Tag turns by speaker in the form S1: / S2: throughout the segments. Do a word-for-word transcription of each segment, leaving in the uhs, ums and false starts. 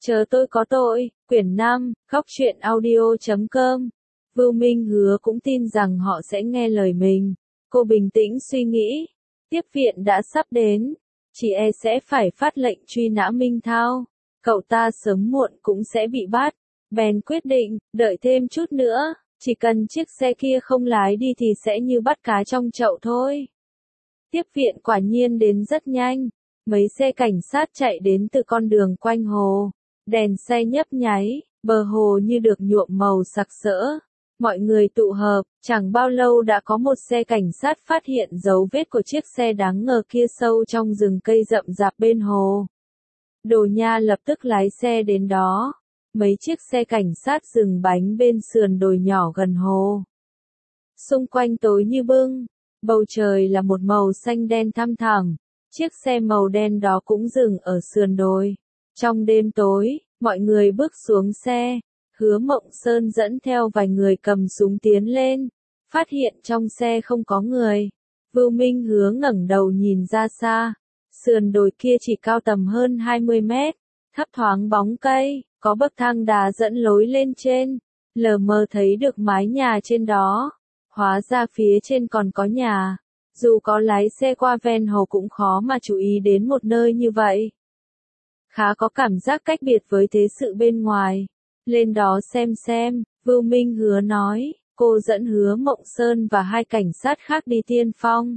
S1: Chờ tôi có tội, quyển năm, khóc chuyện audio chấm com. Vưu Minh Hứa cũng tin rằng họ sẽ nghe lời mình. Cô bình tĩnh suy nghĩ. Tiếp viện đã sắp đến. Chị e sẽ phải phát lệnh truy nã Minh Thao. Cậu ta sớm muộn cũng sẽ bị bắt. Bèn quyết định, đợi thêm chút nữa. Chỉ cần chiếc xe kia không lái đi thì sẽ như bắt cá trong chậu thôi. Tiếp viện quả nhiên đến rất nhanh. Mấy xe cảnh sát chạy đến từ con đường quanh hồ. Đèn xe nhấp nháy, bờ hồ như được nhuộm màu sặc sỡ. Mọi người tụ hợp, chẳng bao lâu đã có một xe cảnh sát phát hiện dấu vết của chiếc xe đáng ngờ kia sâu trong rừng cây rậm rạp bên hồ. Đồ Nha lập tức lái xe đến đó. Mấy chiếc xe cảnh sát dừng bánh bên sườn đồi nhỏ gần hồ. Xung quanh tối như bưng, bầu trời là một màu xanh đen thăm thẳm. Chiếc xe màu đen đó cũng dừng ở sườn đồi. Trong đêm tối, mọi người bước xuống xe. Hứa Mộng Sơn dẫn theo vài người cầm súng tiến lên. Phát hiện trong xe không có người. Vưu Minh Hứa ngẩng đầu nhìn ra xa. Sườn đồi kia chỉ cao tầm hơn hai mươi mét. Thấp thoáng bóng cây, có bậc thang đá dẫn lối lên trên. Lờ mờ thấy được mái nhà trên đó. Hóa ra phía trên còn có nhà. Dù có lái xe qua ven hồ cũng khó mà chú ý đến một nơi như vậy. Khá có cảm giác cách biệt với thế sự bên ngoài. Lên đó xem xem, Vưu Minh Hứa nói, cô dẫn Hứa Mộng Sơn và hai cảnh sát khác đi tiên phong.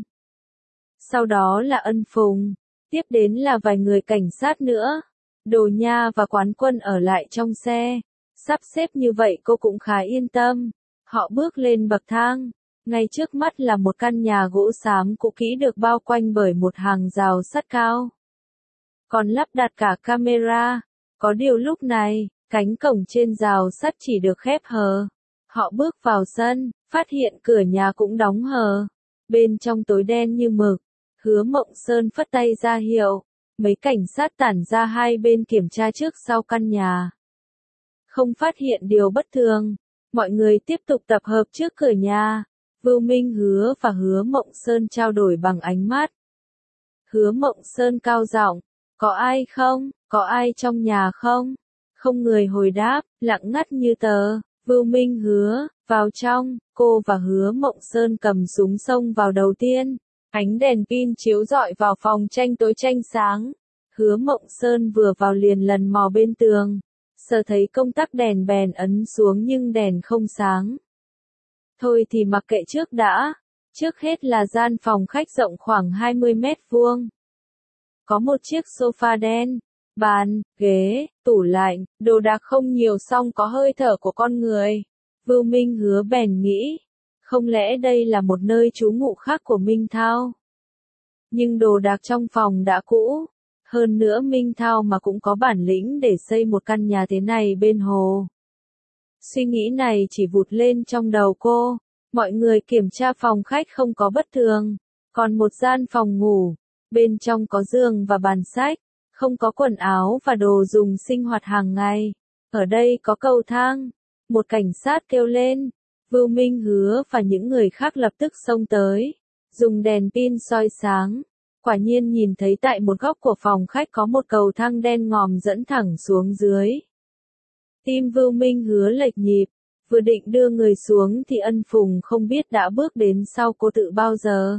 S1: Sau đó là Ân Phùng, tiếp đến là vài người cảnh sát nữa. Đồ Nha và Quán Quân ở lại trong xe. Sắp xếp như vậy cô cũng khá yên tâm. Họ bước lên bậc thang. Ngay trước mắt là một căn nhà gỗ xám cũ kỹ được bao quanh bởi một hàng rào sắt cao. Còn lắp đặt cả camera. Có điều lúc này, cánh cổng trên rào sắt chỉ được khép hờ. Họ bước vào sân, phát hiện cửa nhà cũng đóng hờ. Bên trong tối đen như mực. Hứa Mộng Sơn phất tay ra hiệu. Mấy cảnh sát tản ra hai bên kiểm tra trước sau căn nhà. Không phát hiện điều bất thường. Mọi người tiếp tục tập hợp trước cửa nhà. Vưu Minh Hứa và Hứa Mộng Sơn trao đổi bằng ánh mắt. Hứa Mộng Sơn cao giọng, có ai không, có ai trong nhà không? Không người hồi đáp, lặng ngắt như tờ. Vưu Minh Hứa, vào trong, cô và Hứa Mộng Sơn cầm súng xông vào đầu tiên. Ánh đèn pin chiếu rọi vào phòng tranh tối tranh sáng. Hứa Mộng Sơn vừa vào liền lần mò bên tường. Sờ thấy công tắc đèn bèn ấn xuống nhưng đèn không sáng. Thôi thì mặc kệ trước đã. Trước hết là gian phòng khách rộng khoảng hai mươi mét vuông. Có một chiếc sofa đen, bàn, ghế, tủ lạnh, đồ đạc không nhiều song có hơi thở của con người. Vưu Minh Hứa bèn nghĩ, không lẽ đây là một nơi trú ngụ khác của Minh Thao? Nhưng đồ đạc trong phòng đã cũ. Hơn nữa Minh Thao mà cũng có bản lĩnh để xây một căn nhà thế này bên hồ. Suy nghĩ này chỉ vụt lên trong đầu cô. Mọi người kiểm tra phòng khách không có bất thường. Còn một gian phòng ngủ. Bên trong có giường và bàn sách. Không có quần áo và đồ dùng sinh hoạt hàng ngày. Ở đây có cầu thang. Một cảnh sát kêu lên. Vưu Minh Hứa và những người khác lập tức xông tới. Dùng đèn pin soi sáng. Quả nhiên nhìn thấy tại một góc của phòng khách có một cầu thang đen ngòm dẫn thẳng xuống dưới. Tim Vưu Minh Hứa lệch nhịp. Vừa định đưa người xuống thì Ân Phùng không biết đã bước đến sau cô tự bao giờ.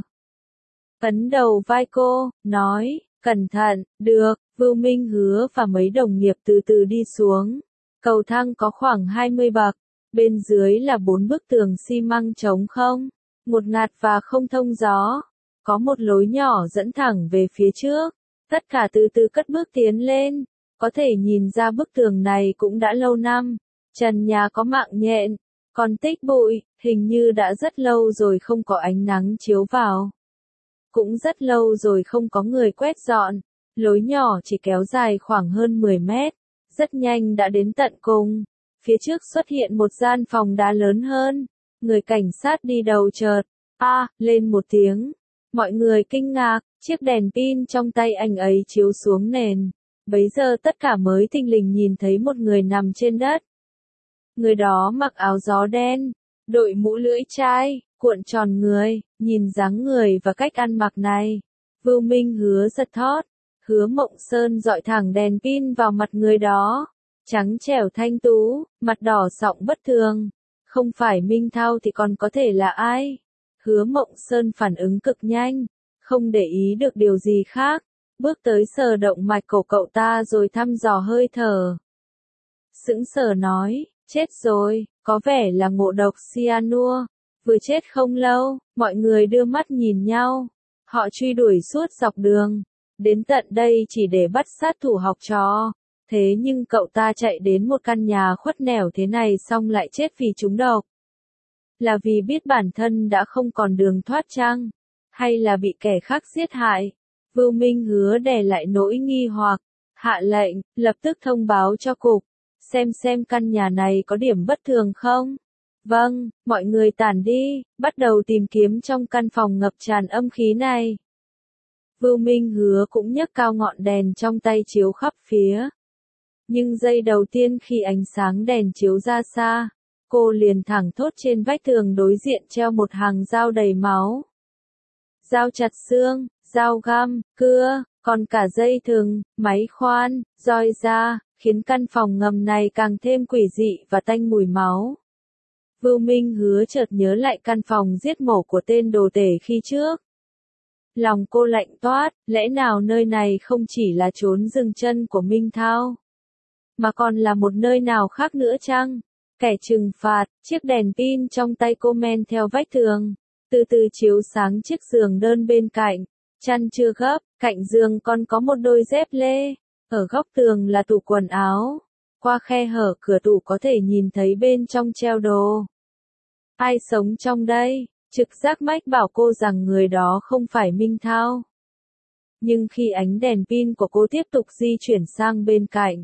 S1: Ấn đầu vai cô, nói, cẩn thận, được. Vưu Minh Hứa và mấy đồng nghiệp từ từ đi xuống. Cầu thang có khoảng hai mươi bậc. Bên dưới là bốn bức tường xi măng trống không. Một ngạt và không thông gió. Có một lối nhỏ dẫn thẳng về phía trước. Tất cả từ từ cất bước tiến lên. Có thể nhìn ra bức tường này cũng đã lâu năm. Trần nhà có mạng nhện. Còn tích bụi, hình như đã rất lâu rồi không có ánh nắng chiếu vào. Cũng rất lâu rồi không có người quét dọn. Lối nhỏ chỉ kéo dài khoảng hơn mười mét. Rất nhanh đã đến tận cùng. Phía trước xuất hiện một gian phòng đá lớn hơn. Người cảnh sát đi đầu chợt. A, à, lên một tiếng. Mọi người kinh ngạc, chiếc đèn pin trong tay anh ấy chiếu xuống nền. Bấy giờ tất cả mới thình lình nhìn thấy một người nằm trên đất. Người đó mặc áo gió đen, đội mũ lưỡi chai, cuộn tròn người, nhìn dáng người và cách ăn mặc này. Vưu Minh Hứa giật thót, Hứa Mộng Sơn dọi thẳng đèn pin vào mặt người đó. trắng trẻo thanh tú, mặt đỏ sọng bất thường. Không phải Minh Thao thì còn có thể là ai? Hứa Mộng Sơn phản ứng cực nhanh, không để ý được điều gì khác, bước tới sờ động mạch cổ cậu ta rồi thăm dò hơi thở. Sững sờ nói, chết rồi, có vẻ là ngộ độc cyanua. Vừa chết không lâu, mọi người đưa mắt nhìn nhau. Họ truy đuổi suốt dọc đường, đến tận đây chỉ để bắt sát thủ học trò. Thế nhưng cậu ta chạy đến một căn nhà khuất nẻo thế này xong lại chết vì trúng độc. Là vì biết bản thân đã không còn đường thoát chăng? Hay là bị kẻ khác giết hại? Vưu Minh Hứa đè lại nỗi nghi hoặc, hạ lệnh, lập tức thông báo cho cục, xem xem căn nhà này có điểm bất thường không? Vâng, mọi người tản đi, bắt đầu tìm kiếm trong căn phòng ngập tràn âm khí này. Vưu Minh Hứa cũng nhấc cao ngọn đèn trong tay chiếu khắp phía. Nhưng giây đầu tiên khi ánh sáng đèn chiếu ra xa, cô liền thẳng thốt trên vách tường đối diện treo một hàng dao đầy máu. Dao chặt xương, dao găm, cưa, còn cả dây thừng, máy khoan, roi da, khiến căn phòng ngầm này càng thêm quỷ dị và tanh mùi máu. Vưu Minh Hứa chợt nhớ lại căn phòng giết mổ của tên đồ tể khi trước. Lòng cô lạnh toát, lẽ nào nơi này không chỉ là chốn dừng chân của Minh Thao, mà còn là một nơi nào khác nữa chăng? Kẻ trừng phạt, chiếc đèn pin trong tay cô men theo vách tường, từ từ chiếu sáng chiếc giường đơn bên cạnh. Chăn chưa gấp, cạnh giường còn có một đôi dép lê. Ở góc tường là tủ quần áo. Qua khe hở cửa tủ có thể nhìn thấy bên trong treo đồ. Ai sống trong đây? Trực giác mách bảo cô rằng người đó không phải Minh Thao. Nhưng khi ánh đèn pin của cô tiếp tục di chuyển sang bên cạnh,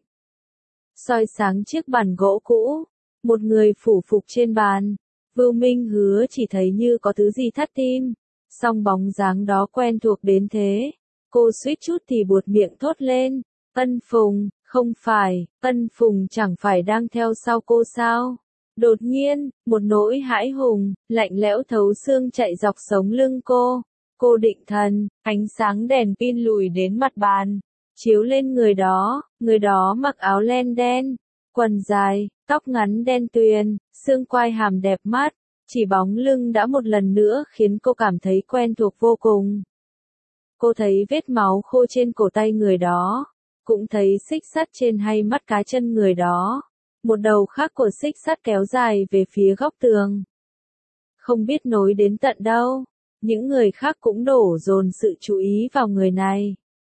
S1: soi sáng chiếc bàn gỗ cũ, một người phủ phục trên bàn, Vưu Minh Hứa chỉ thấy như có thứ gì thắt tim, song bóng dáng đó quen thuộc đến thế, cô suýt chút thì buột miệng thốt lên, Ân Phùng, không phải, Ân Phùng chẳng phải đang theo sau cô sao? Đột nhiên, một nỗi hãi hùng, lạnh lẽo thấu xương chạy dọc sống lưng cô, cô định thần, ánh sáng đèn pin lùi đến mặt bàn, chiếu lên người đó, người đó mặc áo len đen, quần dài, tóc ngắn đen tuyền, xương quai hàm đẹp mắt, chỉ bóng lưng đã một lần nữa khiến cô cảm thấy quen thuộc vô cùng. Cô thấy vết máu khô trên cổ tay người đó, cũng thấy xích sắt trên hay mắt cá chân người đó, một đầu khác của xích sắt kéo dài về phía góc tường. Không biết nối đến tận đâu, những người khác cũng đổ dồn sự chú ý vào người này.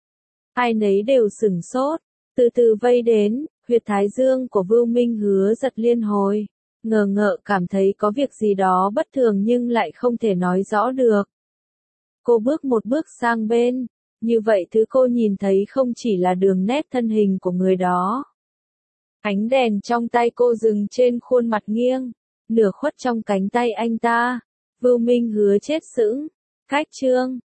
S1: Ai nấy đều sửng sốt, từ từ vây đến, huyệt thái dương của Vưu Minh Hứa giật liên hồi, ngờ ngợ cảm thấy có việc gì đó bất thường nhưng lại không thể nói rõ được. Cô bước một bước sang bên, như vậy thứ cô nhìn thấy không chỉ là đường nét thân hình của người đó. Ánh đèn trong tay cô dừng trên khuôn mặt nghiêng, nửa khuất trong cánh tay anh ta. Vưu Minh Hứa chết sững, cách chương,